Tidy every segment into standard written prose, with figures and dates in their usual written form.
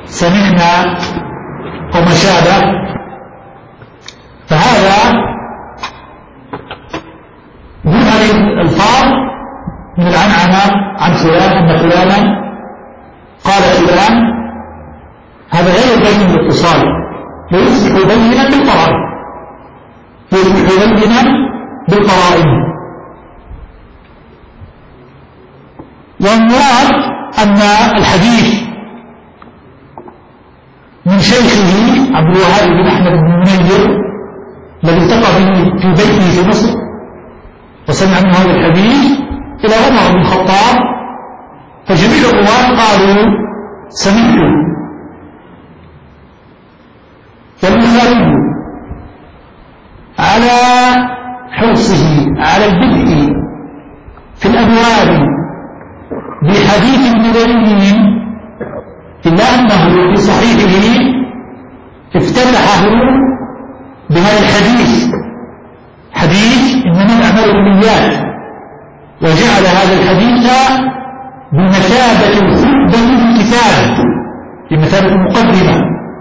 سمعنا وما شابه، فهذا من هذه الألفاظ من العنعنة عن فلان أن فلانا قال فلان، هذا غير بين الاتصال، ويصبح بينا بالقرائن، يصبح بينا بالقرائن. والمراد أن الحديث من شيخه عبد الوهاب بن أحمد بن منير الذي التقى به في بيته في مصر وسمع منه هذا الحديث إلى عمر بن الخطاب، فجميع الرواة قالوا سمعت. والبخاري على حرصه على البدء في الأبواب بحديث المدنيين، إلا أنه في صحيحه افتتحه بهذا الحديث، حديث إنما الأعمال بالنيات، وجعل هذا الحديث بمثابة الخطبة الكتاب، بمثابة المقدمة،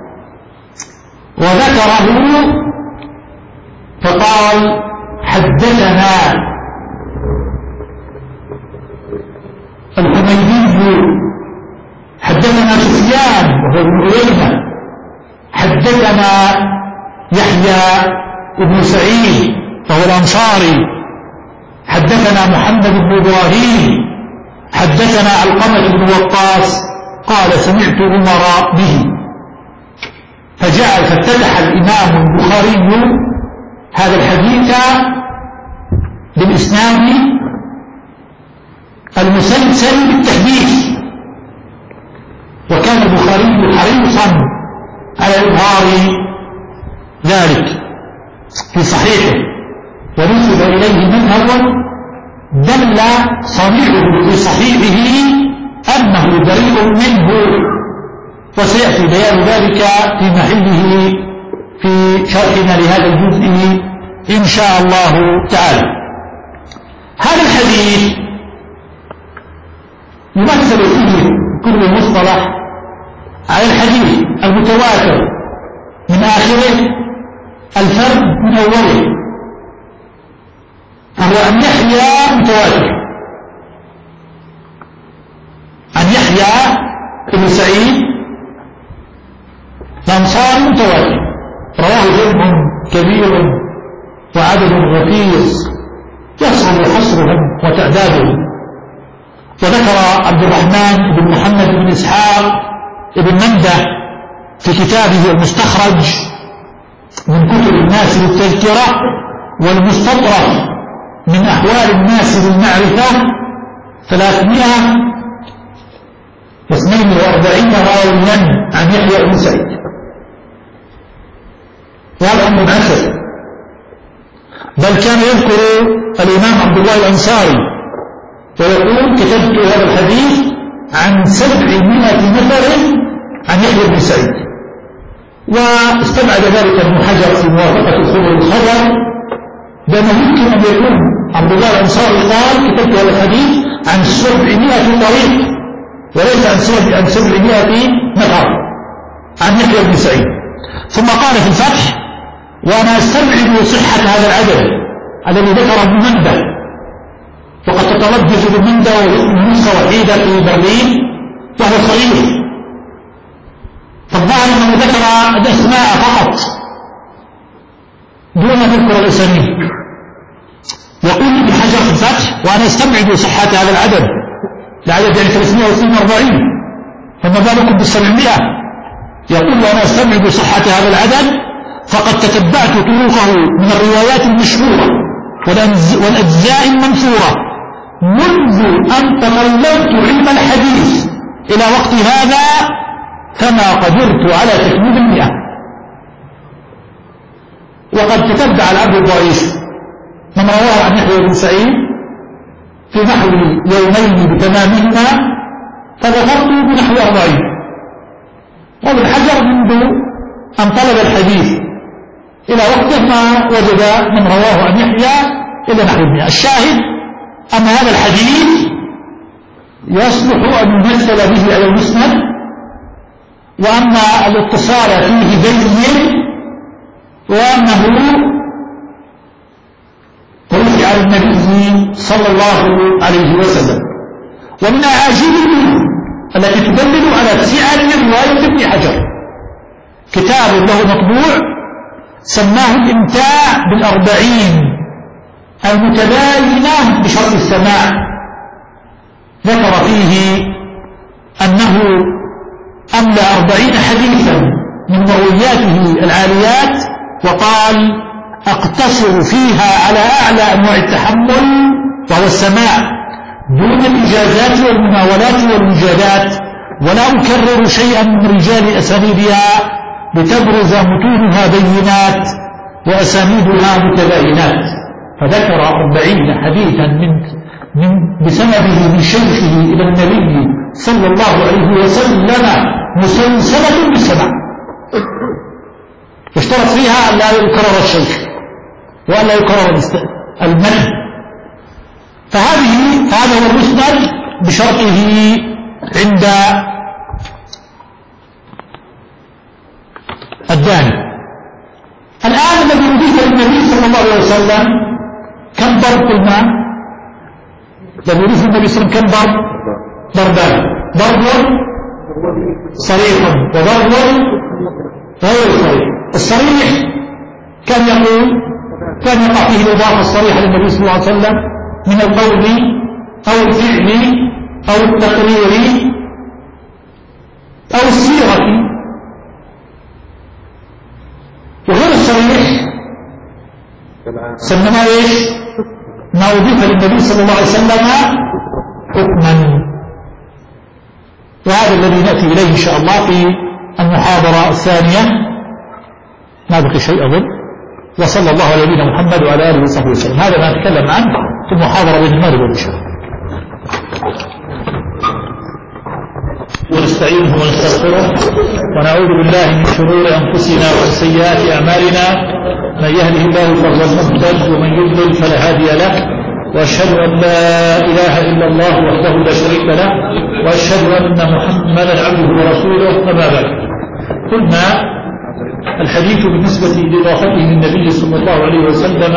وذكره فقال حدثنا الحميدي، حدثنا سفيان وهو ابن عيينة، حدثنا يحيى بن سعيد وهو الأنصاري، حدثنا محمد بن إبراهيم، حدثنا علقمة بن وقاص قال سمعت عمر به. فافتتح الإمام البخاري هذا الحديث بالإسناد المسلسل بالتحديث، وكان البخاري حريصا على إظهار ذلك في صحيحه، ونسب إليه مذهب دل صنيعه في صحيحه أنه بريء منه، وسيأتي بيان ذلك في محله في شرحنا لهذا الجزء إن شاء الله تعالى. هذا الحديث يمثل فيه كل مصطلح على الحديث المتواتر من آخره الفرد من أوله، فهو أن يحيى متواتر، أن يحيى بن سعيد الأنصاري متواتر، رواه جمع كبير وعدد غفير يصعب حصرهم وتعدادهم. وذكر عبد الرحمن بن محمد بن إسحاق بن منده في كتابه المستخرج من كتب الناس للتذكرة والمستطرف من أحوال الناس للمعرفة 342 راويا عن يحيى بن سعيد، وهذا أمر عسر. بل كان يذكر الإمام عبد الله الأنصاري ويقول كتبت هذا الحديث عن 700 نفر عن يحيى بن سعيد، واستبعد ذلك ابن حجر في موافقة الخبر الخبر بأنه يمكن أن يكون عبد الله الأنصاري قال كتبت هذا الحديث عن 700 طريق وليس عن 700 نفر عن يحيى بن سعيد. ثم قال في الفتح وأنا أستبعد صحة هذا العدد الذي ذكره ابن منده، وقد تتلبس ابن منده نسخة وحيدة في برلين وهو صحيح، فالظاهر أنه ذكر الأسماء فقط دون ذكر الأسامي. يقول ابن حجر في الفتح وأنا أستبعد صحة هذا العدد، العدد يعني 342، فما بالكم بال700؟ يقول وأنا أستبعد صحة هذا العدد فقد تتبعت طرقه من الروايات المشهورة والأجزاء المنثورة منذ أن تطلبت علم الحديث إلى وقت هذا، فما قدرت على تكميل 100. وقد تتبع العبد الضعيف من رواه عن يحيى بن سعيد في نحو يومين بتمامهما، فذكرت بنحو 40. وابن حجر منذ أن طلب الحديث إلى وقته ما وجد من رواه عن يحيى إلى نحو 100. الشاهد أن هذا الحديث يصلح أن يمثل به على المسند وأن الاتصال فيه بين وأنه رفع النبي صلى الله عليه وسلم. ومن أعاجيبه التي تدلل على سعة رواية ابن حجر كتاب له مطبوع سماه الإمتاع بالأربعين المتباينة بشرط السماع. ذكر فيه أنه أملى 40 حديثا من مروياته العاليات، وقال أقتصر فيها على أعلى أنواع التحمل وهو السماع دون الإجازات والمناولات والمجادات، ولا أكرر شيئا من رجال أسانيدها لتبرز متونها بينات وأسانيدها متباينات. فذكر 40 حديثا بسنده من شيخه إلى النبي صلى الله عليه وسلم مسلسلة بالسماع، واشترط فيها أن لا يكرر الشيخ وأن لا يكرر المنع. هذا هو المسند بشرطه عند الداني. الآن الذي أضيف للنبي صلى الله عليه وسلم كم ضرب الماء؟ الذي أضيف للنبي صلى الله عليه وسلم كم ضرب؟ ضربان، ضرب صريح وضرب غير صريح. الصريح كان يقع فيه الإضافة الصريحة للنبي صلى الله عليه وسلم من القول أو الفعل أو التقرير أو السيرة. وغير الصريح سمنا ايش؟ ما أضيف للنبي صلى الله عليه وسلم حكما. وهذا الذي نأتي إليه إن شاء الله في المحاضرة الثانية. ما بقي شيء أظن. وصلى الله على نبينا محمد وعلى آله وصحبه وسلم. هذا ما نتكلم عنه في المحاضرة بين المغرب والعشاء. ونستعينه ونستغفره ونعوذ بالله من شرور أنفسنا ومن سيئات أعمالنا. من يهده الله فهو المهتد ومن يضلل فلا هادي له. وأشهد أن لا إله إلا الله وحده لا شريك له، وأشهد أن محمدا عبده ورسوله. أما بعد، قلنا الحديث بالنسبة لإضافته للنبي صلى الله عليه وسلم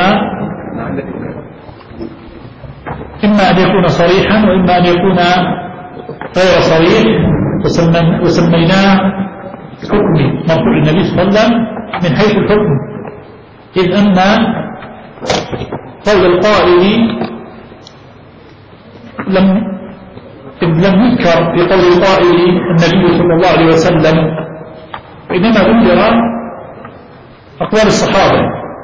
إما أن يكون صريحا وإما أن يكون غير صريح، وسميناه حكمي مرفوع النبي صلى الله عليه وسلم من حيث الحكم، إذ أن قول القائل لم يذكر في قول القائل النبي صلى الله عليه وسلم، إنما ذكر أقوال الصحابة،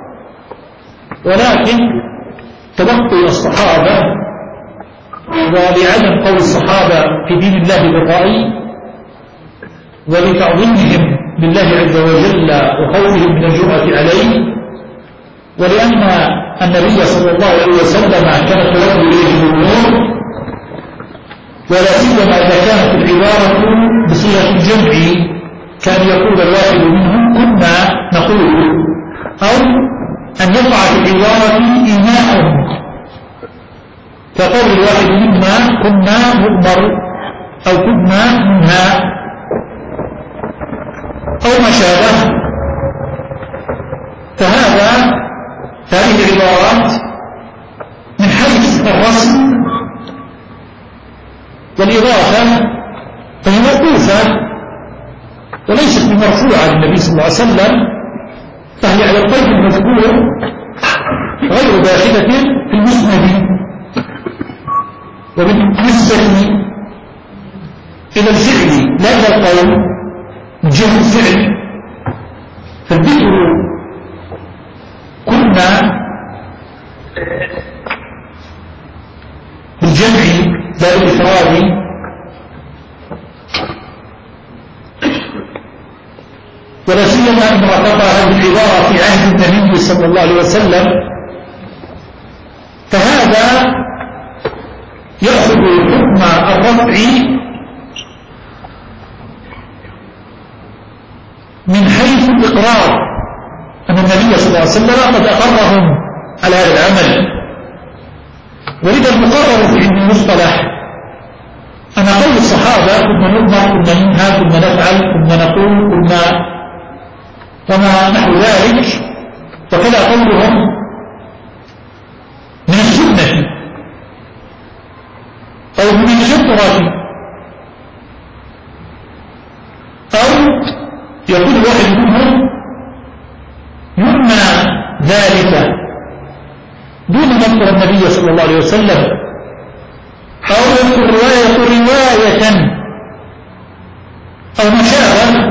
ولكن تبقي الصحابة ولعدم قول الصحابة في دين الله بالرأي ولتعظيمهم لله عز وجل وخوفهم من الجرأة عليه، ولأن النبي صلى الله عليه وسلم كانت ترد إليه الأمور، ولا سيما إذا كانت العبارة بصيغة الجمع كان يقول الواحد منهم كنا نقول، أو أن يقع في العبارة إيماءهم كقول الواحد منا كنا نؤمر أو كنا ننهى أو ما شابه. هذه العبارات من حيث الرسم والإضافة فهي موقوفة وليست بمرفوعة للنبي صلى الله عليه وسلم، فهي على القيد المذكور غير داخلة في المسند. وبالنسبة إلى الفعل لا إلى القول من جهة الفعل، فالذكر كنا بالجمع لا بالإفراد، ولا سيما إن رتبها هذه العبارة في عهد النبي صلى الله عليه وسلم، فهذا يأخذ حكم الرفع من حيث الإقرار، أن النبي صلى الله عليه وسلم قد أقرهم على هذا العمل. ولذا المقرر في علم المصطلح أن قول الصحابة كنا نؤمر كنا ننهى كنا نفعل ثم نقول قلنا وما نحو ذلك. وكذا قولهم من السنة أو من الفطرة، أو يقول واحد منهم يمنع ذلك دون نذكر النبي صلى الله عليه وسلم، أو يذكر رواية أو مشابه،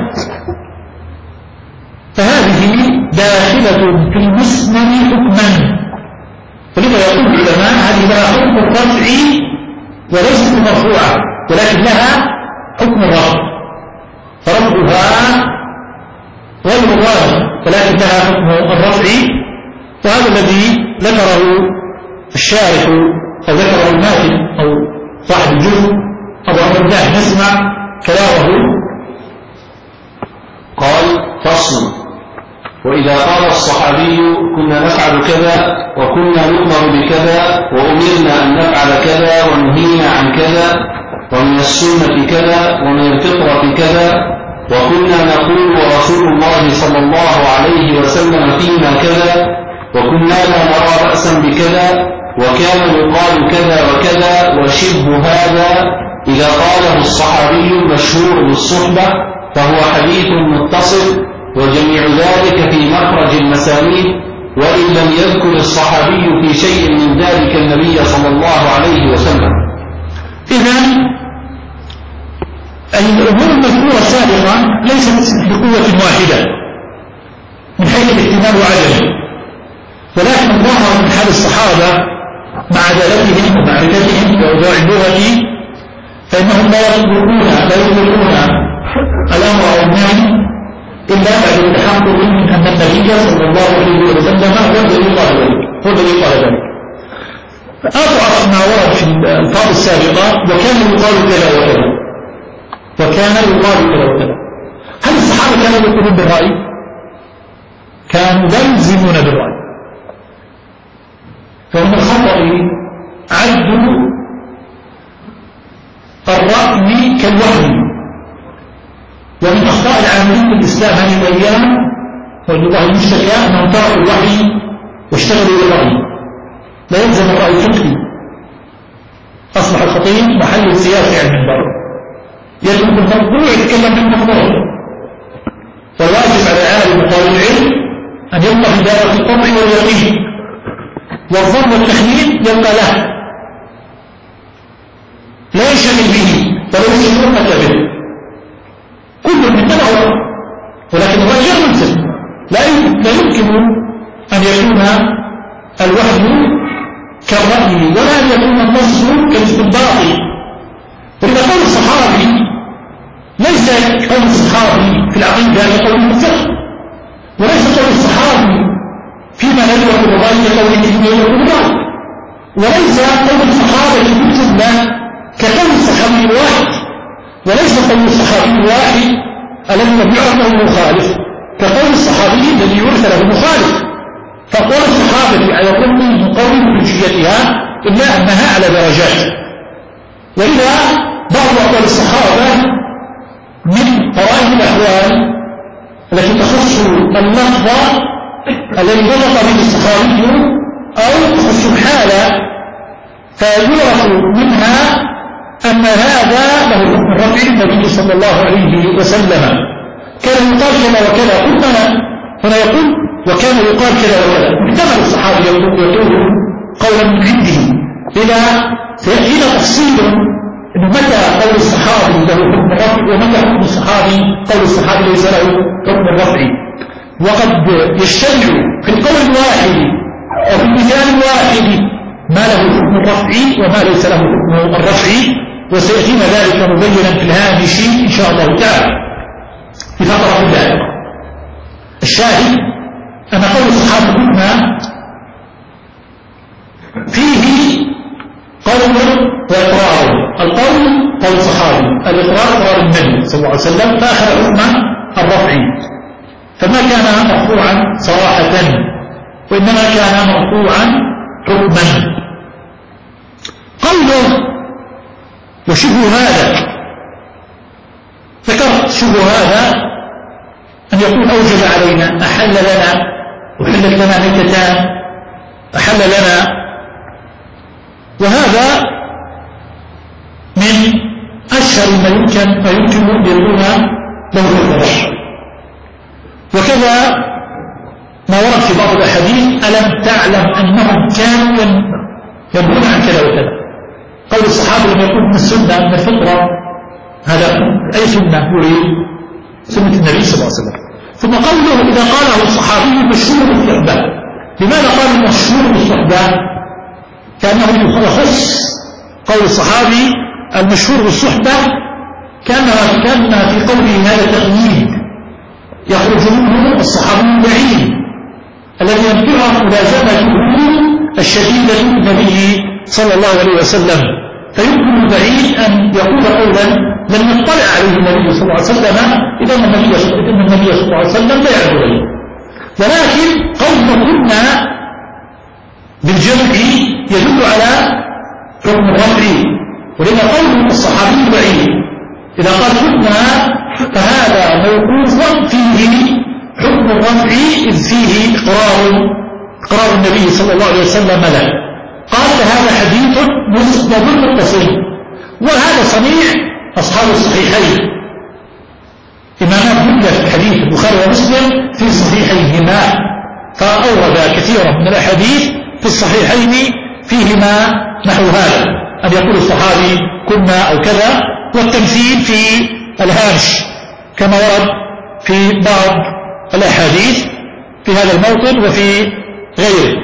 فهذه داخلة في المسند حكما. ولذا يقول العلماء هذه لها حكم الرفع وليست مرفوعة، ولكن لها حكم الرفع، فرفعها غير واجب ولكن لها حكم الرفع. وهذا الذي ذكره الشارح أو ذكره الماتن أو صاحب الجزء أبو عبد الله. نسمع كلامه. قال: فصل: وإذا قال الصحابي كنا نفعل كذا وكنا نؤمر بكذا وأمرنا أن نفعل كذا ونهينا عن كذا ومن السنة كذا ومن الفطرة كذا وكنا نقول ورسول الله صلى الله عليه وسلم فينا كذا وكنا لا نرى بأسا بكذا وكان يقال كذا وكذا وشبه هذا إذا قاله الصحابي المشهور بالصحبة فهو حديث متصل، وجميع ذلك في مخرج المسانيد، وإن لم يذكر الصحابي في شيء من ذلك النبي صلى الله عليه وسلم. إذن الأمور المذكورة سابقا ليست بقوة واحدة من حيث الاحتمال وعدمه، ولكن الظاهر من حال الصحابة مع عدالتهم ومعرفتهم بأوضاع اللغة فإنهم لا يطلقون الأمر أو النهي إلا بعد التحقق من أن النبي صلى الله عليه وسلم هو الذي قال ذلك. أضعف ما ورد في الألفاظ السابقة وكان يقال كذا وكذا وكان يقال كذا وكذا. هل الصحابة كانوا يقولون بالرأي؟ كانوا يلزمون بالرأي. فمن الخطأ عدوا الرأي كالوحي، ومن أخطاء العاملين بالإسلام هذه الأيام والله المشتكى أنهم تركوا الوحي واشتغلوا بالرأي. لا يلزم الرأي فقهي، أصبح الخطيب محل سياسي على المنبر يجب بالموضوع يتكلم بالموضوع. والواجب على العالم وطالب العلم أن يبقى في دائرة القطع واليقين، والظن والتخمين يبقى له لا يشغل به ولو يشغلك به. كل من هو، ولكن الرأي غير ملزم. لا يمكن أن يكون الوحي كالرأي ولا أن يكون النص كالاستنباط. ولذا قول الصحابي ليس قول الصحابي في العقيدة كقول الفقه، وليس قول الصحابي فيما لا يدرك الرأي كقول الرأي، وليس قول الصحابة في الجملة كقول الصحابي الواحد، وليس قول الصحابي الواحد الذي لم يعرف له مخالف كقول الصحابي الذي يعرف له مخالف. فقول الصحابة على كل مقوم بجيتها إلا أنها على درجات. ولذا بعض أقوال الصحابة من قرائن الأحوال التي تخص اللفظ الذي نطق به الصحابي أو تخص الحالة فيعرف منها أن هذا له حكم الرفع النبي صلى الله عليه وسلم. كان يقال كذا وكذا، هنا يقول وكان يقال كذا وكذا، محتمل الصحابي يقول قولا من عنده. إذا سيأتينا تفصيل أنه متى قول الصحابي له حكم الرفع ومتى حكم الصحابي قول الصحابي ليس له حكم الرفع. وقد يشتمل في القول الواحد وفي المثال الواحد ما له حكم الرفع وما ليس له حكم الرفع، وسيأتينا ذلك مبينا في الهامش إن شاء الله تعالى في فترة ذلك. الشاهد أن قول الصحابة كنا فيه قول وإقرار. القول قول الصحابي، الإقرار قرار النبي صلى الله عليه وسلم، فأخذ حكم الرفع، فما كان مرفوعا صراحة وإنما كان مرفوعا حكما. قوله وشبه هذا ذكرت شبه هذا أن يكون أوجب علينا، أحل لنا وحلت لنا ميتتان، أحل لنا، وهذا من أشهر ما يمكن أن يكون له التبع. وكذا ما ورد في بعض الأحاديث: ألم تعلم أنهم كانوا ينهون عن كذا وكذا. قول الصحابة لما يقول من السنة من الفطرة، هذا أي سنة يريد؟ سنة النبي صلى الله عليه وسلم. ثم قوله إذا قاله الصحابي مشهور بالصحبة، لماذا قال مشهور بالصحبة؟ كأنه يخص قول الصحابي المشهور بالصحبة، كان في قوله هذا تقييد يخرج منه الصحابي البعيد الذي يمكنه ملازمته الشديدة للنبي صلى الله عليه وسلم، فيمكن البعيد أن يقول قولا لم يطلع عليه النبي صلى الله عليه وسلم إذا النبي صلى الله عليه وسلم لا يعرف عليه. ولكن قول كنا بالجمع يدل على حكم الرفع، ولما قول الصحابي البعيد إذا قال كنا فهذا موقوف فيه حكم الرفع، إذ فيه إقرار النبي صلى الله عليه وسلم له. قال هذا حديث مسند متصل، وهذا صنيع أصحاب الصحيحين، إمامات جملة في الحديث البخاري ومسلم في صحيحيهما، فأورد كثيرا من الأحاديث في الصحيحين فيهما نحو هذا، أن يقول الصحابي كنا أو كذا، والتمثيل في الهامش كما ورد في بعض الأحاديث في هذا الموطن وفي غيره.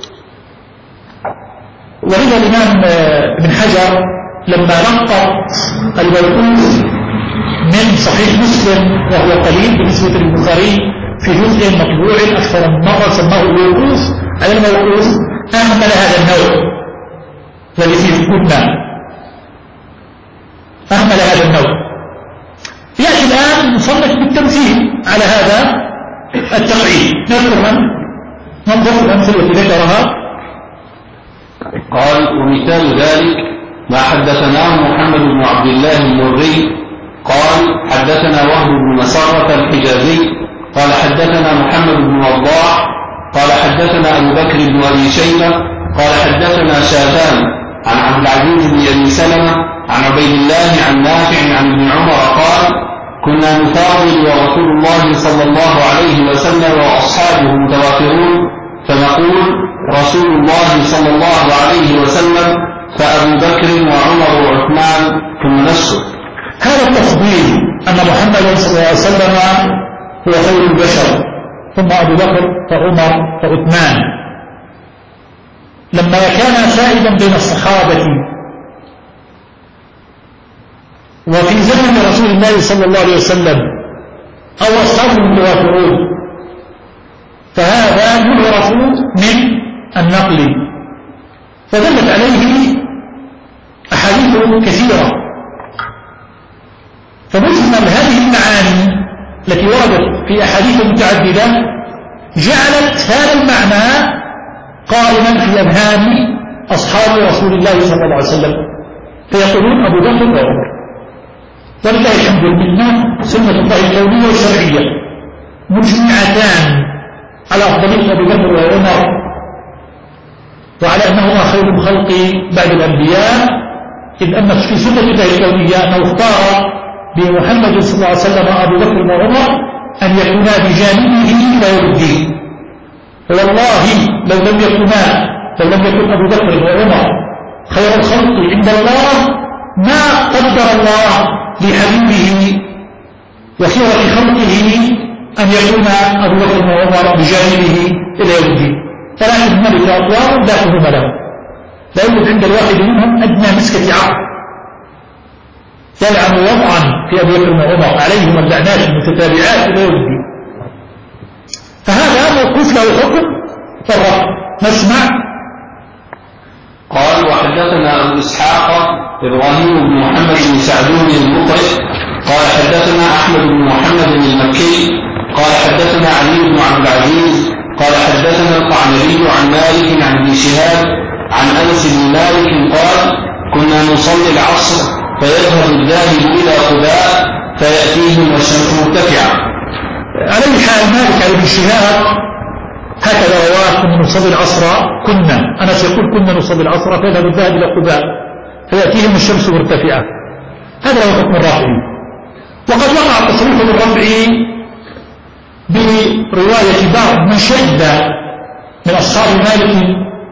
ولذا الإمام ابن حجر لما نقط الموقوف من صحيح مسلم وهو قليل بالنسبة للبخاري في جزء مطبوع أكثر من مرة سماه الوقوف على الموقوف، أهمل هذا النوع الذي فيه كنا، أهمل هذا النوع. يأتي الآن نصنف بالتمثيل على هذا التقعيد. ننظر الأمثلة التي ذكرها. قال ومثال ذلك ما حدثناه محمد بن عبد الله المري قال حدثنا وهب بن مسرة الحجازي قال حدثنا محمد بن وضاح قال حدثنا أبو بكر بن أبي شيبة قال حدثنا شافان عن عبد العزيز بن أبي سلمة عن عبيد الله عن نافع عن ابن عمر قال كنا نفاضل ورسول الله صلى الله عليه وسلم وأصحابه متوافرون، فنقول رسول الله صلى الله عليه وسلم فأبو بكر وعمر وعثمان ثم نسكت. هذا التفضيل أن محمد صلى الله عليه وسلم هو خير البشر ثم أبو بكر وعمر وعثمان، لما كان سائدا بين الصحابة وفي زمن رسول الله صلى الله عليه وسلم أو أصحابه المتوافرون، فهذا يعرف من النقل، فدلت عليه أحاديث كثيرة. فمجمل هذه المعاني التي وردت في أحاديث متعددة جعلت هذا المعنى قائما في أذهان أصحاب رسول الله صلى الله عليه وسلم، فيقولون أبو بكر وعمر. ولله الحمد لله سنة الله الكونية والشرعية مجمعتان على أفضلية أبو بكر وعمر، وعلى أنهما خير الخلق بعد الأنبياء، إذ أن في سنة الله الكونية أنه اختار بمحمد صلى الله عليه وسلم أبو بكر وعمر أن يكونا بجانبه إلى يوم الدين. والله لو لم يكن أبو بكر وعمر خير الخلق عند الله ما قدر الله لحبيبه وخيرة خلقه أن يكون أبو بكر وعمر بجانبه إلى يوم الدين، فلا يهمل أطوار لا تهم له، لا يوجد عند الواحد منهم أدنى مسكة عقل يلعن وضعا في أبي بكر وعمر عليهم اللعنات المتتابعات إلى يوم الدين. فهذا موقوف له حكم فالرفع. نسمع. قال وحدثنا أبو إسحاق إبراهيم بن محمد بن سعدون المقرئ قال حدثنا أحمد بن محمد المكي قال حدثنا علي بن عبد العزيز قال حدثنا القعنبي عن مالك عن ابن شهاب عن أنس بن مالك قال كنا نصلي العصر فيذهب الذاهب إلى قباء فيأتيهم والشمس مرتفعة. على أي حال مالك على الاجتهاد هكذا رواه كنا نصلي العصر أنس يقول كنا نصلي العصر فيذهب الذهب إلى قباء فيأتيهم الشمس مرتفعة. هذا هو حكم الرافع. وقد وقع التصريف بالرفع برواية بعض من شد من أصحاب مالك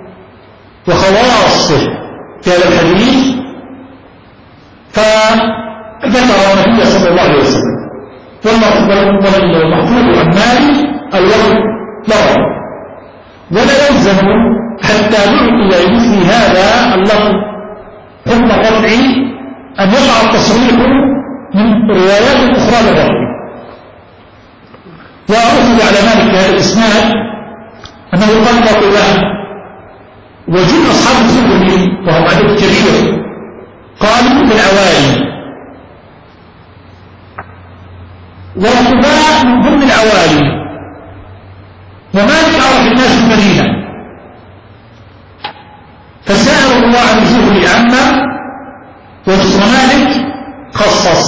وخواصه في هذا الحديث فذكر النبي صلى الله عليه وسلم والمحفوظ عن مالك الوقت لا ولا يلزم حتى نعطي لمثل هذا اللفظ حكم الرفع أن يقع التصريح من روايات أخرى للرفع. وأخذ على مالك هذا الإسناد أنه طلق له وجود أصحاب الزهري وهم عدد كبير قالوا بالعوالي والقباء من ضمن العوالي ومالك عرف الناس في المدينة فسأل الله عن الزهري عما ومالك خصص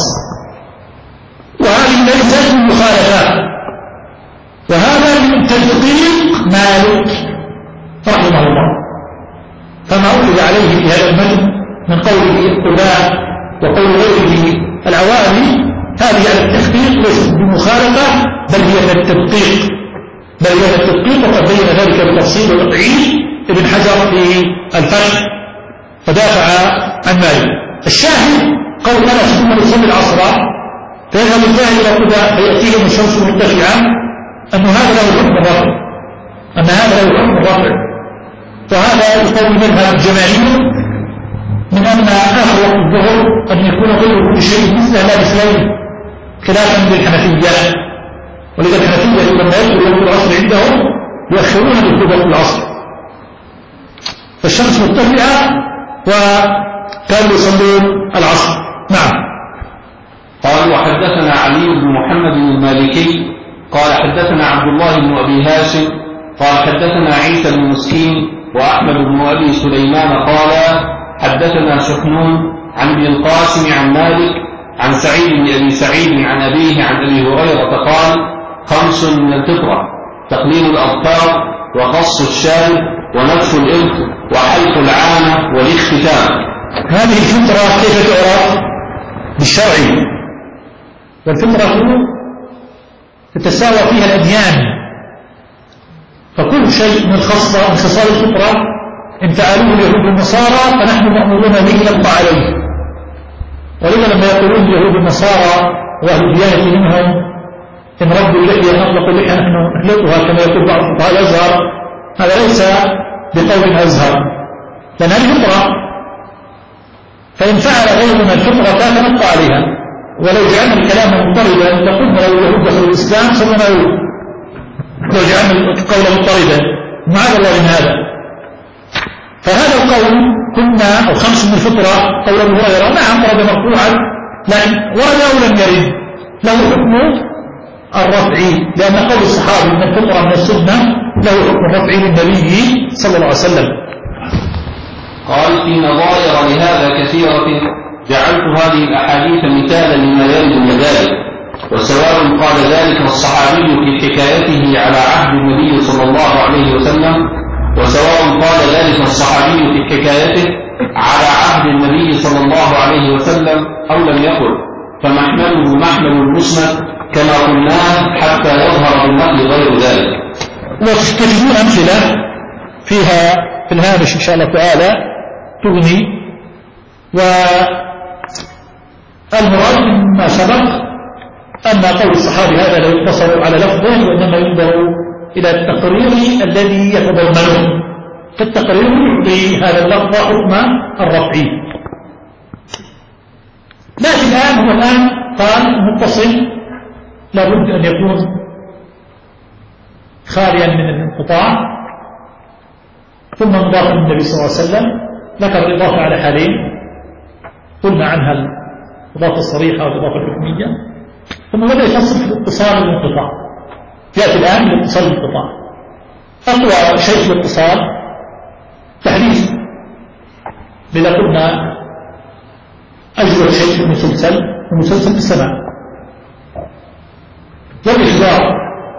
وهذه ليست من مخالفات وهذا من تدقيق مالك رحمه الله. فما أخذ عليه في هذا المتن من قوله القباء وقول غيره العوالي هذه على التحقيق ليست بمخالفة بل هي من التدقيق وقد بين ذلك بالتفصيل والتقعيد ابن حجر في الفتح فدافع عن مالك. الشاهد قول أنس ثم نصلي العصر فيذهب الذاهب إلى قباء فيأتيهم الشمس مرتفعا أن هذا له حكم الرفع وهذا يقوم منها الجماهير من أن آخر وقت الظهر أن يكون غير كل شيء مثل لا مثلين خلافا للحنفية ولذا الحنفية لما يدخل وقت العصر عندهم يؤخرون بالقباء العصر فالشمس مرتفعة وكانوا يصلون العصر. نعم. قال وحدثنا علي بن محمد المالكي قال حدثنا عبد الله بن أبي هاشم قال حدثنا عيسى بن مسكين وأحمد بن أبي سليمان قال حدثنا سحنون عن ابن القاسم عن مالك عن سعيد بن أبي سعيد عن أبيه عن أبي هريرة قال 5 من الفطرة تقليل الأظفار وقص الشارب ونتف الإبط وحلق العانة والاختتام. هذه الفطرة كيف تعرف؟ بالشرع. والفطرة تتساوى فيها الأديان فكل شيء من خصال الفطرة إن فعلوه اليهود والنصارى فنحن مأمورون به نبقى عليه. ولذا لما يقولون اليهود والنصارى وأهل الديانة منهم إن ردوا اللحية نطلق اللحية نحن نخلطها كما يقول بعض فقهاء الأزهر هذا ليس بقول أزهر لأن هذه فطرة فإن فعل غيرنا الفطرة فنبقى عليها. ولو جعلنا الكلام مضطردا لقلنا لو اليهود دخلوا الإسلام ثم نعود لو جعلنا القول مضطردا معاذ الله من هذا. فهذا القول كنا أو 5 من الفطرة قول أبو هريرة نعم ورد مرفوعا لكن ورد أو لم يرد له حكم الرفعي لأن قول الصحابي من الفطرة من السنة له حكم الرفعي للنبي صلى الله عليه وسلم. قال في نظائر لهذا كثيرة جعلت هذه الأحاديث مثالا لما يرد من ذلك وسواء قال ذلك الصحابي في حكايته على عهد النبي صلى الله عليه وسلم وسواء قال ذلك الصحابي في حكايته على عهد النبي صلى الله عليه وسلم أو لم يقل فمحمله محمل المسند كما قلناه حتى يظهر بالنقل غير ذلك. وتجدون أمثلة فيها في الهامش إن شاء الله تعالى تغني. والمراد مما سبق أن قول الصحابي هذا لا يقتصر على لفظه وإنما ينظر إلى التقرير الذي يتضمنه فالتقرير يعطي هذا اللفظ حكم الرفعي. لكن الآن قال متصل لابد أن يكون خاليا من الانقطاع ثم مضاف النبي صلى الله عليه وسلم. ذكر الإضافة على حالين قلنا عنها الإضافة الصريحة والإضافة الحكمية ثم بدأ يفصل في الاتصال والانقطاع. يأتي الآن الاتصال والانقطاع. أقوى شيء في الاتصال تحديث لذا قلنا أجود شيء في المسلسل بالسماع الاعتبار.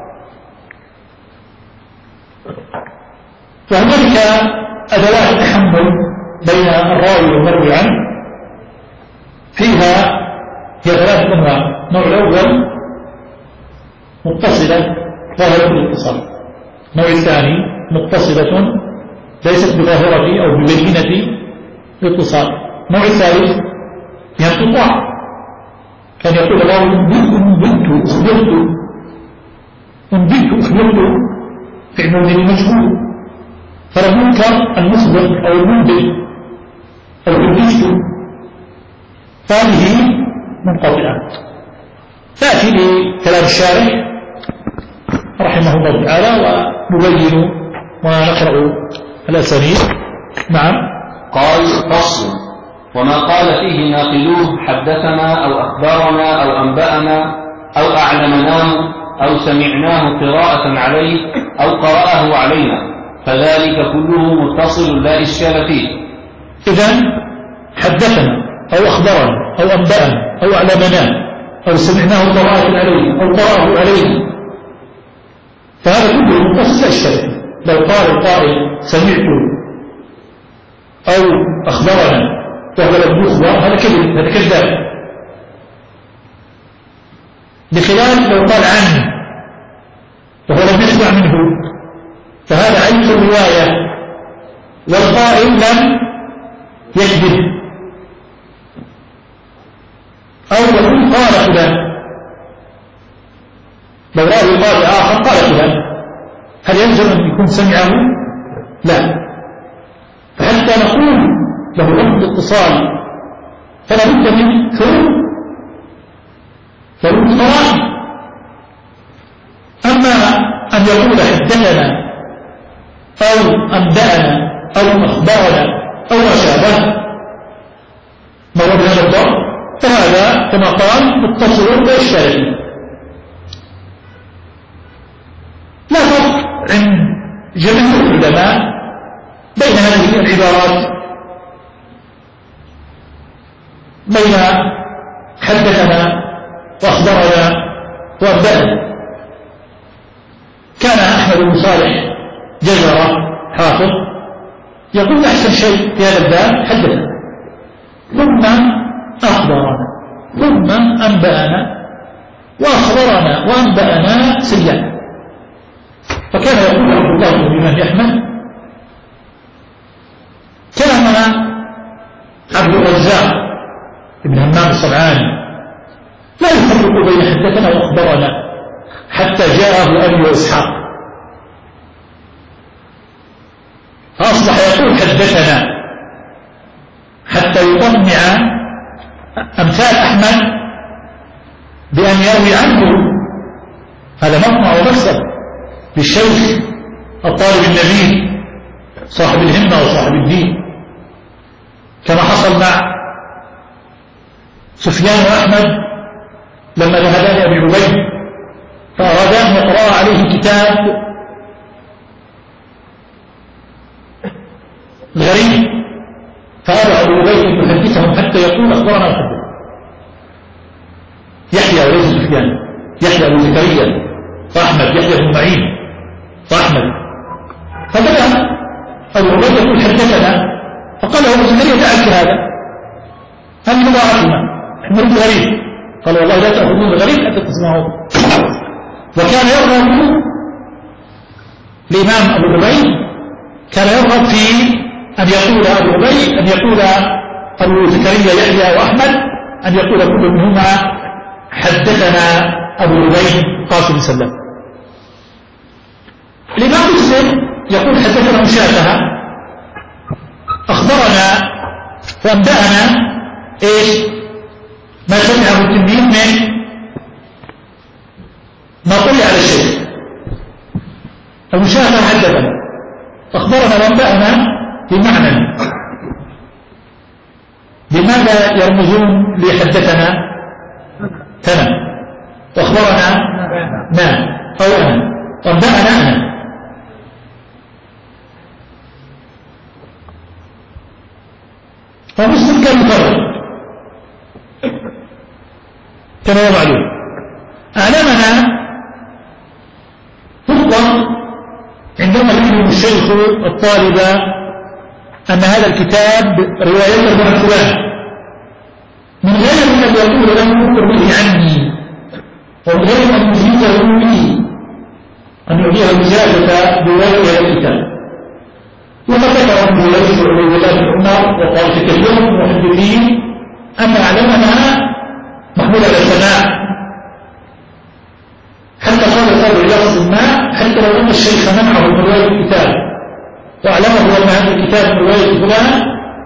وهنالك أدوات تحمل بين الراوي والمروي عنه فيها هي ثلاثة أنواع. النوع الأول متصلة ظاهرة الاتصال، النوع الثاني متصلة ليست بظاهرة أو ببينة الاتصال، النوع الثالث فيها انقطاع، كان يقول الله أنبت أخبرت في الموضع المجهول، فلم ينكر المخبر أو المنبئ أو الحديث، فهذه منقطعة. تأتي لكلام الشارع رحمه الله تعالى ونبين ونقرأ الأسانيد. نعم. قال: فصل: وما قال فيه ناقلوه حدثنا أو أخبرنا أو أنبأنا أو أعلمناه أو سمعناه قراءة عليه أو قرأه علينا، فذلك كله متصل لا إشكال فيه. إذن حدثنا أو أخبرنا أو أنبأنا أو أعلمنا أو سمعناه قراءة عليه أو قرأه عليه، فهذا كله متصل لا إشكال فيه. لو قال القائل سمعت أو أخبرنا وهو لم يخبر، هذا كذب، هذا كذاب، بخلاف لو قال عنه وهو لم يسمع منه، فهذا عيب الرواية والقائل لم يكذب. أو يقول قال فلان، لو رأى قال آخر قال فلان، هل يلزم أن يكون سمعه؟ لا. فحتى نقول له رد الاتصال فلا بد من ثروة قرائن. أما أن يقول حدثنا أو أنبأنا أو أخبرنا أو ما شابه مرة من هذا الضرب، فهذا كما قال متصل لا إشكال فيه. لا فرق عند جميع العلماء بين هذه العبارات، بين حدثنا وأخبرنا وأنبأنا. كان أحمد بن صالح جزرة حافظ يقول أحسن شيء في هذا الباب حدثنا ثم أخبرنا ثم أنبأنا وأخبرنا وأنبأنا سيئا. فكان يقول عبد الله بن الإمام أحمد كان عبد الرزاق ابن همام الصنعاني لا يفرق بين حدثنا وأخبرنا حتى جاءه أبي وإسحاق، فأصبح يقول حدثنا حتى يطمع أمثال أحمد بأن يروي عنه. هذا مطمع ومكسب للشيخ الطالب النبيل صاحب الهمة وصاحب الدين، كما حصل مع سفيان وأحمد لما ذهبا لأبي عبيد فأرادا أن يقرأ عليه كتاب غريب، فأبى أبو عبيد أن يحدثهم حتى يقول أخبرنا الحدث يحيى وليس سفيان، يحيى أبو زكريا وأحمد، يحيى بن معين وأحمد. فبدأ أبو عبيد يقول حدثنا، فقال أبو زكريا تعرف هذا؟ هل مضاعفنا نحن نريد غريب؟ قال والله لا تأخذون الغريب حتى تسمعوه. وكان يرغب الإمام أبو عبيد، كان يرغب في أن يقول أبو عبيد، أن يقول أبو زكريا يحيى وأحمد، أن يقول كل منهما حدثنا أبو عبيد قاسم سلم. الإمام مسلم يقول حدثنا مشافهة، أخبرنا وأنبأنا إيش؟ ما سمعه التلميذ من ما قل على شيء. المشافهة حدثنا، أخبرنا وأنبأنا بمعنى. لماذا يرمزون لحدثنا تنا وأخبرنا ما أو أنا وأنبأنا أنا؟ فمسلم كان مفرد كما هو معلوم. أعلمنا يعلم الشيخ الطالب أن هذا الكتاب روايته عن فلان من غير أن يقول له اكتب به عني، ومن غير أن يجيزه لي أن يعطيه الإجازة برواية هذا الكتاب. وقد ذكر ابن ليث وعبيد الله بن عمر وقال كثير من المحدثين أن أعلمنا محمول على السماع، حتى قال قبل لفظ ما حتى لو أن الشيخ منعه من رواية الكتاب وأعلمه أن هذا الكتاب من رواية فلان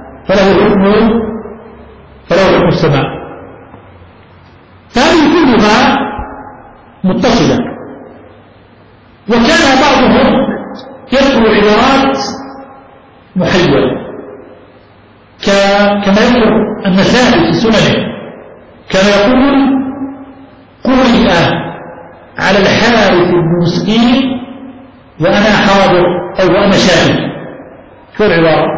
فله حكم السماع. فهذه كلها متصلة. وكان بعضهم يذكر عبارات محيرة كما يذكر النسائي في سننه، كان يقول قرئ على الحارث بن مسكين وأنا حاضر أو وأنا شاهد. شو العبارة؟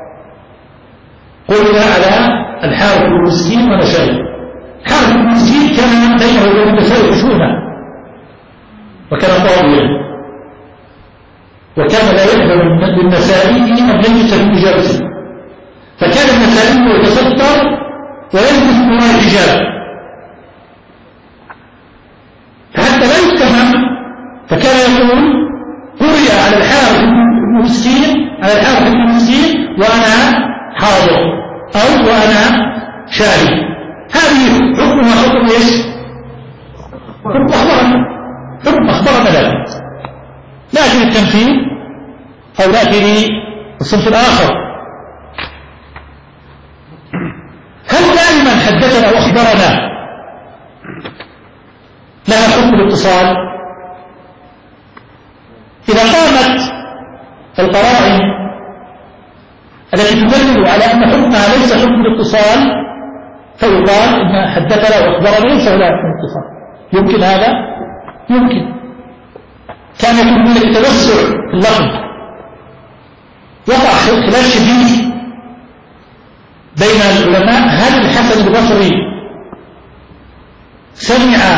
قرئ على الحارث بن مسكين وأنا شاهد. الحارث بن مسكين كان بينه وبين النسائي خشونة وكان طاغيا، وكان لا يقبل للنسائي أن يجلس في مجالسه، فكان النسائي يتستر ويجلس من وراء الحجاب حتى لا يتهم، فكان يقول قرئ على الحارث بن مسكين وأنا حاضر أو وأنا شاهد. هذه حكمها حكم ايش؟ حكم أخبرنا ذلك، لكن التمثيل أو لكن الصنف الآخر. هل دائما حدثنا وأخبرنا لها حكم الاتصال؟ إذا قامت القرائن التي تدل على أن حكمها ليس حكم الاتصال فيقال إن حدثنا وأخبرنا ليس لها حكم الاتصال. يمكن هذا؟ يمكن. كان يكون من التوسع في اللفظ، وقع خلاف شديد بين العلماء هل الحسن البصري سمع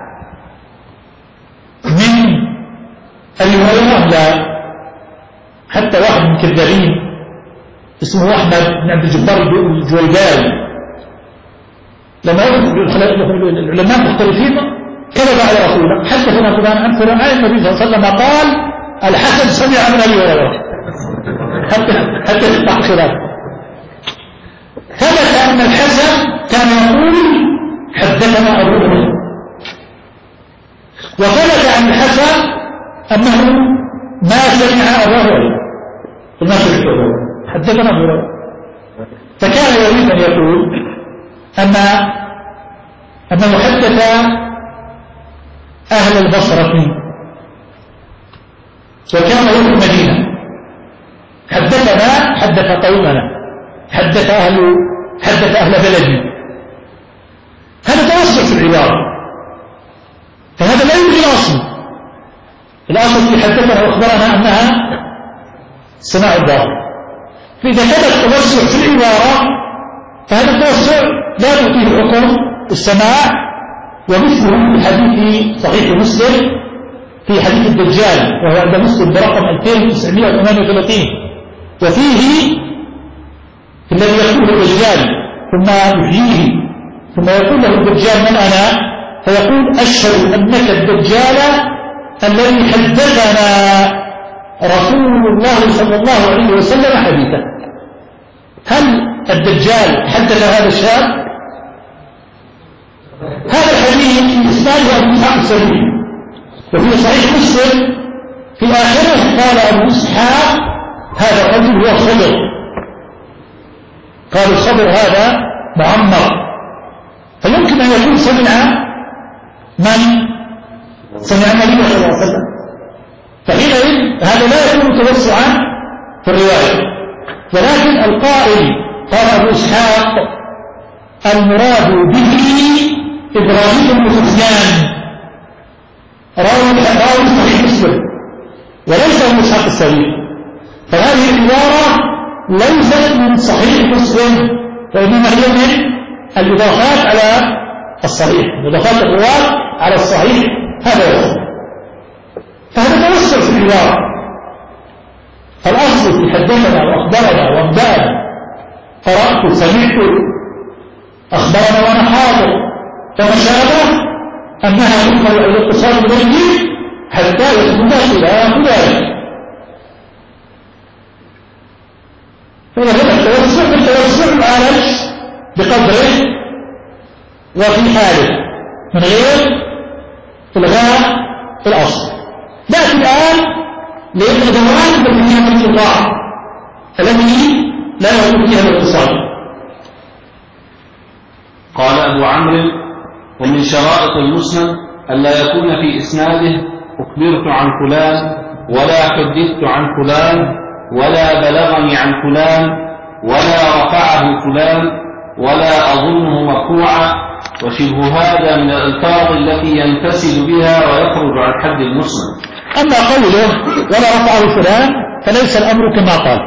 من الرواية لا. حتى واحد من الكذابين اسمه أحمد بن عبد الجبار الجويباري لما العلماء مختلفين كذب على رسوله حدثنا فلان عن فلان عن النبي صلى الله عليه وسلم قال الحسن سمع من أبي هريرة حتى يفتح خلاف. ثبت أن الحسن كان يقول حدثنا أبو هريرة، وثبت عن الحسن أنه ما سمع أبو هريرة وما سمع أبو هريرة حدثنا أبو هريرة. فكان يريد أن يقول أنه حدث أهل البصرة وكان له المدينة، حدث قومنا، حدث أهل بلدي. هذا توسع في العبارة، فهذا لا يوجد الأصل. الأصل في حدثنا وأخبرنا أنها سماع الظاهر. فإذا كان التوسع في العبارة فهذا التوسع لا يعطيه حكم السماع. ومثله في حديث صحيح مسلم في حديث الدجال وهو عند مسلم برقم 2938 وفيه الذي يقول الدجال ثم يحييه ثم يقول له الدجال من أنا؟ فيقول أشهد أنك الدجال الذي حدثنا رسول الله صلى الله عليه وسلم حديثا. هل الدجال حدث هذا الشاب؟ هذا الحديث في إسناده أبو إسحاق السبيعي، وفي صحيح مسلم في آخره قال أبو إسحاق هذا الرجل هو خضر، قال الخضر هذا معمر. فيمكن أن يكون سمع النبي صلى الله عليه وسلم، فحينئذ هذا لا يكون توسعا في الرواية. ولكن القائل قال أبو إسحاق المراد به إبراهيم بن سفيان راوي صحيح مسلم وليس من إسحاق السبيعي، فهذه العبارة ليست من صحيح مسلم وإنما هي من الإضافات على الصحيح، إضافات الرواة على الصحيح. هذا يصح، فهذا توسع في العبارة. فالأصل في حدثنا وأخبرنا وانبأنا قرأت سمعت أخبرنا وأنا حاضر فما شابه أنها تنقل الاتصال بالجيل حتى يصل الناس إلى ذلك. فهنا التوسع العالج بقدره وفي حاله من غير إلغاء الأصل. لكن الآن للأدوات التي فيها الانقطاع التي لا يكون فيها الاتصال. قال أبو عمرو: ومن شرائط المسند ألا يكون في إسناده أخبرت عن فلان ولا حدثت عن فلان ولا بلغني عن فلان ولا رفعه فلان ولا أظنه مرفوعا وشبه هذا من الألفاظ التي ينفسد بها ويخرج عن حد المسند. أما قوله ولا رفعه فلان فليس الأمر كما قال.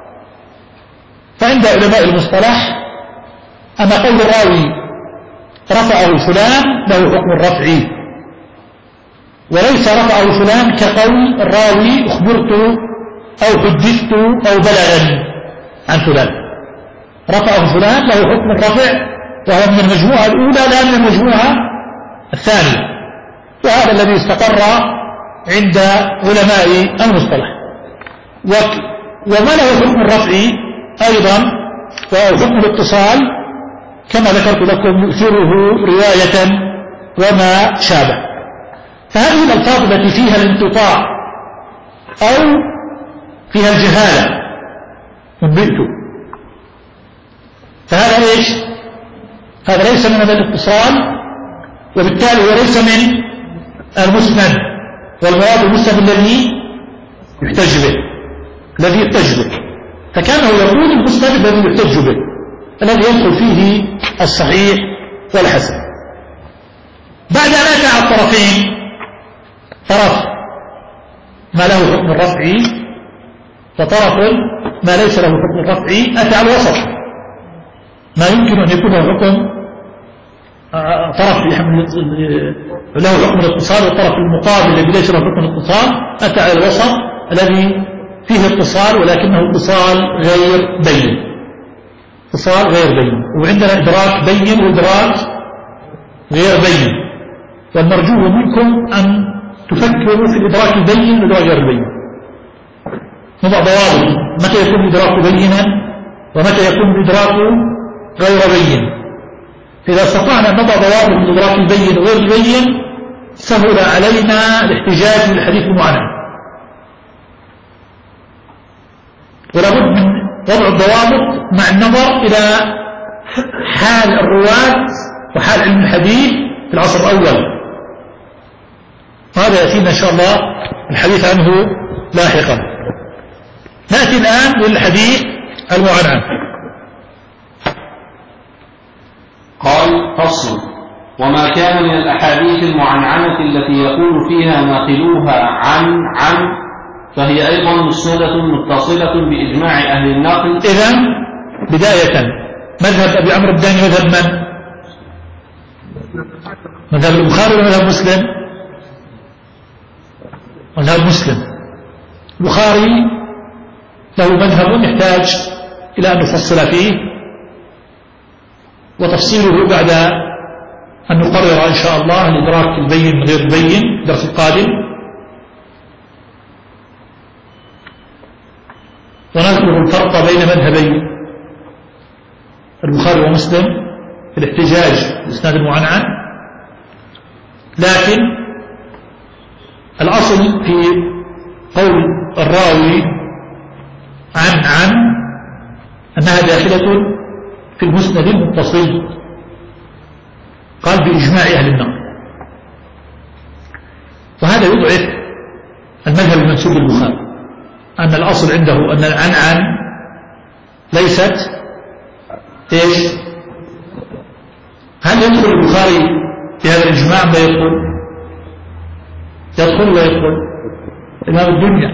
فعند علماء المصطلح أن قول الراوي رفعه فلان له حكم الرفع، وليس رفعه فلان كقول الراوي أخبرت أو حدثت أو بلغني عن فلان. رفعه فلان له حكم الرفع وهو من المجموعة الأولى لا من المجموعة الثانية، وهذا الذي استقر عند علماء المصطلح. وما له حكم الرفع أيضا وهو حكم الاتصال كما ذكرت لكم يؤثره رواية وما شابه. فهذه الألفاظ التي فيها الانقطاع أو فيها الجهالة انبئت، فهذا ايش؟ هذا ليس من الاتصال، وبالتالي هو ليس من المسند، والمراد المسند الذي يحتج به، فكانه يقول المسند الذي يحتج به الذي يدخل فيه الصحيح والحسن. بعد أن أتى على الطرفين، طرف ما له حكم الرفع وطرف ما ليس له حكم الرفع، أتى على الوسط ما يمكن أن يكون له حكم طرف له حكم الاتصال والطرف المقابل الذي ليس له حكم الاتصال، أتى على الوسط الذي فيه اتصال ولكنه اتصال غير بين، وعندنا إدراك بين وإدراك غير بين، والمرجو منكم أن تفكروا في الإدراك البين والإدراك غير البين. نضع ضوابط متى يكون الإدراك بينا ومتى يكون الإدراك غير بين. فإذا استطعنا أن نضع ضوابط الإدراك البين وغير البين سهل علينا الاحتجاج بالحديث المعنى. ولابد من وضع الضوابط مع النظر إلى حال الرواة وحال علم الحديث في العصر الأول، وهذا يأتينا إن شاء الله الحديث عنه لاحقا. نأتي الآن للحديث المعنعن. قال: فصل: وما كان من الأحاديث المعنعنة التي يقول فيها ناقلوها عن فهي أيضا مسندة متصلة بإجماع أهل النقل. إذن بداية مذهب أبي عمرو الداني مذهب من؟ مذهب البخاري ولا مذهب مسلم؟ مذهب مسلم. البخاري له مذهب يحتاج إلى أن نفصل فيه، وتفصيله بعد أن نقرر إن شاء الله الإدراك البين من غير البين الدرس القادم، ونذكر الفرق بين مذهبي البخاري ومسلم في الاحتجاج بإسناد المعنعن. لكن الأصل في قول الراوي عن أنها داخلة في المسند المتصل، قال بإجماع أهل النقل، وهذا يضعف المذهب المنسوب للبخاري، أن الأصل عنده أن العن ليست إيش؟ هل يدخل البخاري في هذا الإجماع ما يدخل ويدخل إمام الدنيا؟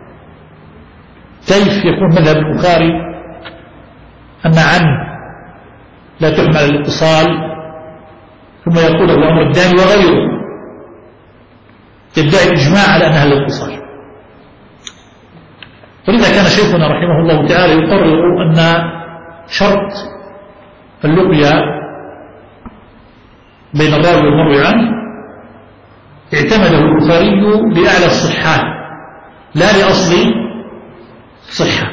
كيف يكون مذهب البخاري أن عن لا تحمل الاتصال ثم يقول أبو عمرو الداني وغيره يدعي الإجماع على أنها الاتصال؟ ولذا شيخنا رحمه الله تعالى يقرر أن شرط اللقيا بين الراوي والمروي عنه اعتمده البخاري لأعلى الصحة لا لأصل صحة،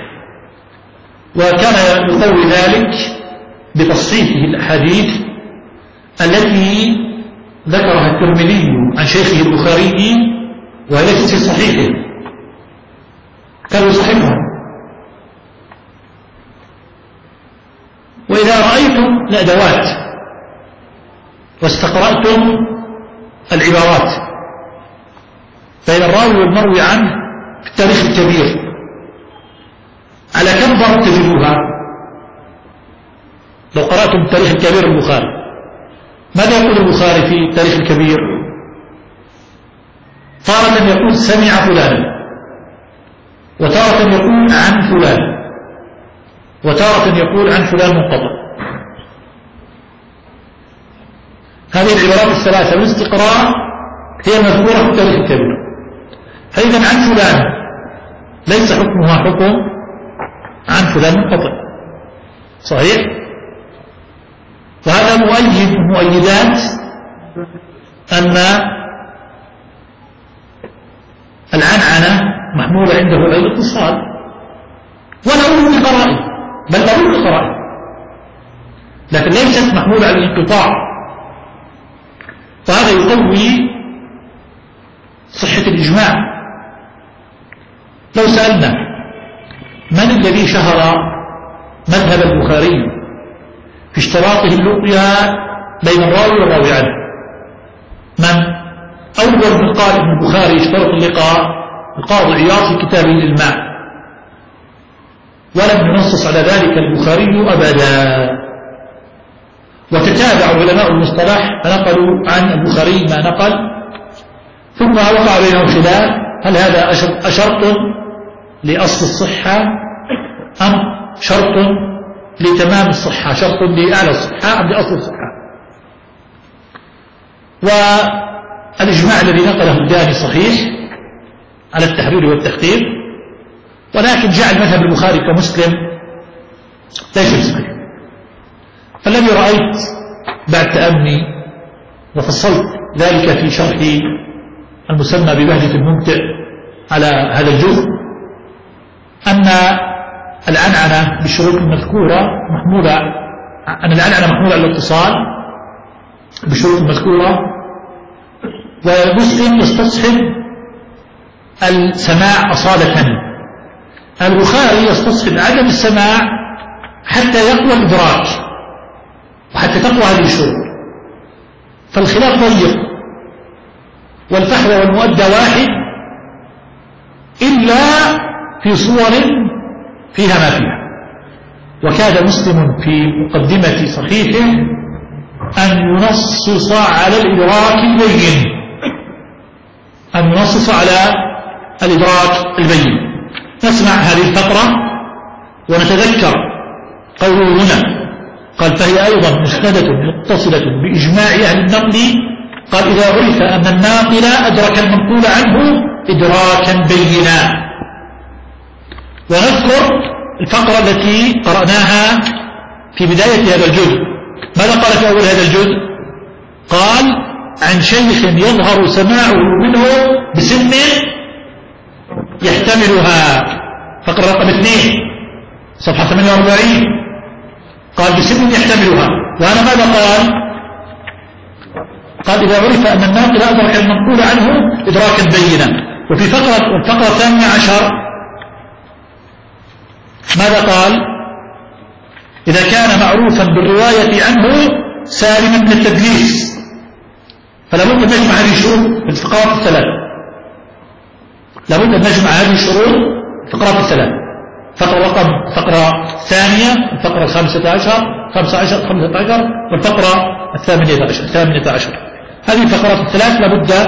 وكان يقوي ذلك بتصحيحه الأحاديث التي ذكرها الترمذي عن شيخه البخاري وهي ليست في صحيحه، كان يصححها. وإذا رأيتم الأدوات واستقرأتم العبارات بين الراوي والمروي عنه في التاريخ الكبير على كم ضرب تجدوها؟ لو قرأتم التاريخ الكبير البخاري ماذا يقول البخاري في التاريخ الكبير؟ تارة يقول سمع فلان، وتارة يقول عن فلان، وتارة يقول عن فلان منقطع. هذه العبارات الثلاثة بالاستقراء هي مذكورة في التاريخ الكبير. فإذا عن فلان ليس حكمها حكم عن فلان منقطع، صحيح؟ وهذا مؤيد من مؤيدات أن العنعنة محمولة عنده على الاتصال، ولا أول قرائن، بل أول قرائن، لكن ليست محمولة على الانقطاع. وهذا يقوي صحة الإجماع. لو سألنا من الذي شهر مذهب البخاري في اشتراطه اللقيا بين الراوي والراوي عنه، من أول من قال ابن البخاري اشترط اللقاء؟ القاضي عياض في كتابه الإلماع، ولم ينصص على ذلك البخاري أبدا. وتتابع علماء المصطلح فنقلوا عن البخاري ما نقل، ثم وقع بينهم خلاف هل هذا شرط لأصل الصحة أم شرط لتمام الصحة، شرط لأعلى الصحة أم لأصل الصحة. والإجماع الذي نقله الداني صحيح على التحرير والتخفيف، ولكن جعل مذهب البخاري كمسلم ليس صحيح. فالذي رأيت بعد تأمي وفصلت ذلك في شرح المسمى ببهجة الممتع على هذا الجزء أن العنعنة بالشروط المذكورة محمولة، أن العنعنة محمولة على الاتصال بالشروط المذكورة، والمسلم يستصحب السماع أصالة. البخاري يستصحب عدم السماع حتى يقوى الإدراك وحتى تقوى هذه الشروط. فالخلاف ضيق والفحوى والمؤدى واحد إلا في صور فيها ما فيها. وكاد مسلم في مقدمة صحيحه أن ينصص على الإدراك البين، أن ينصص على الإدراك البين. نسمع هذه الفقرة ونتذكر قوله هنا، قال فهي أيضا مسندة متصلة بإجماع أهل النقل. قال إذا عرف أن الناقل أدرك المنقول عنه إدراكا بينا. ونذكر الفقرة التي قرأناها في بداية هذا الجزء. ماذا قال في أول هذا الجزء؟ قال عن شيخ يظهر سماعه منه بسن يحتملها، فقرة رقم 2 صفحة 48. قال بسن يحتملها. وأنا ماذا قال؟ قال إذا عرف أن الناقل أدرك المنقول عنه إدراكا بينا. وفي الفقرة 18 ماذا قال؟ إذا كان معروفا بالرواية عنه سالما من التدليس. فلا بد أن نجمع هذه الشروط في الفقرات الثلاث، لا بد أن نجمع هذه الشروط في الفقرات الثلاث. فقرة ثانية، الفقرة 15 والفقرة 18. هذه الفقرات الثلاث لا بد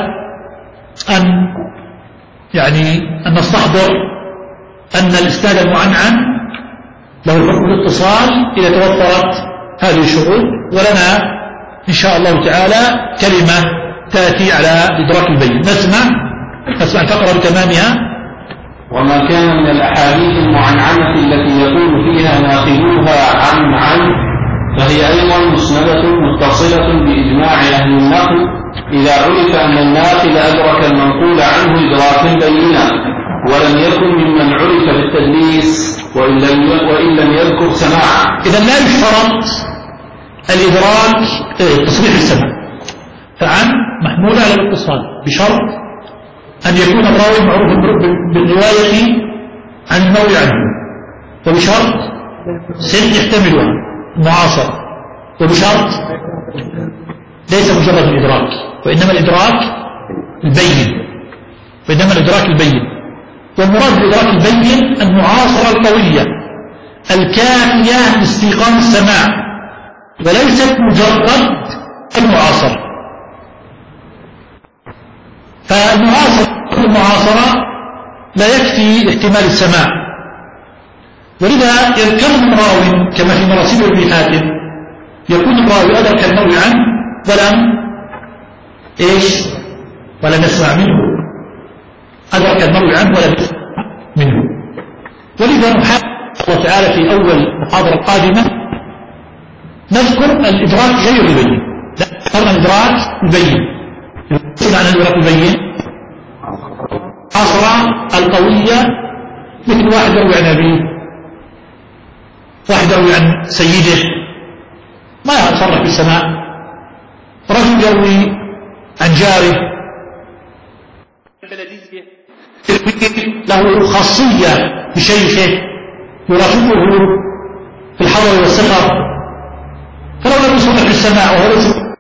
أن نستحضر أن الإسناد المعنعن له حكم الاتصال إذا توفرت هذه الشروط. ولنا إن شاء الله تعالى كلمة تأتي على إدراك البين. نسمع الفقرة بتمامها. وما كان من الأحاديث المعنعنة التي يقول فيها ناقلوها عن فهي أيضا مسندة متصلة بإجماع أهل النقل إذا عرف أن الناقل أدرك المنقول عنه إدراكا بينا ولم يكن ممن عرف بالتدليس وإن لم يذكر سماعا. إذا لا يشترط الإدراك تصريح السمع فعن محمول على الاتصال بشرط أن يكون الراوي معروف بالرواية عن المروي عنه وبشرط سن يحتملها معاصر وبشرط ليس مجرد الإدراك وإنما الإدراك البين والمراد بالإدراك البين المعاصرة القوية الكافية لاستيقان السماع وليست مجرد المعاصرة. فالمعاصرة لا يكفي لاحتمال السماع ولذا يذكر من راوي كما في مراسيل ابن حاتم يكون الراوي أدرك المروي عنه ولم يسمع منه أدرك المروي عنه ولم يسمع منه. ولذا نحاول الله تعالى في أول محاضرة قادمة نذكر الإدراك غير البين لا ذكرنا الإدراك البين عن الإدراك البين عصرة القوية مثل واحد يروي عن أبيه واحد يروي عن سيده ما يصرح بالسماء رجل يروي عن جاره له خاصية بشيخه يرافقه في الحضر والسفر فلو لم يصرح بالسماء وهو ليس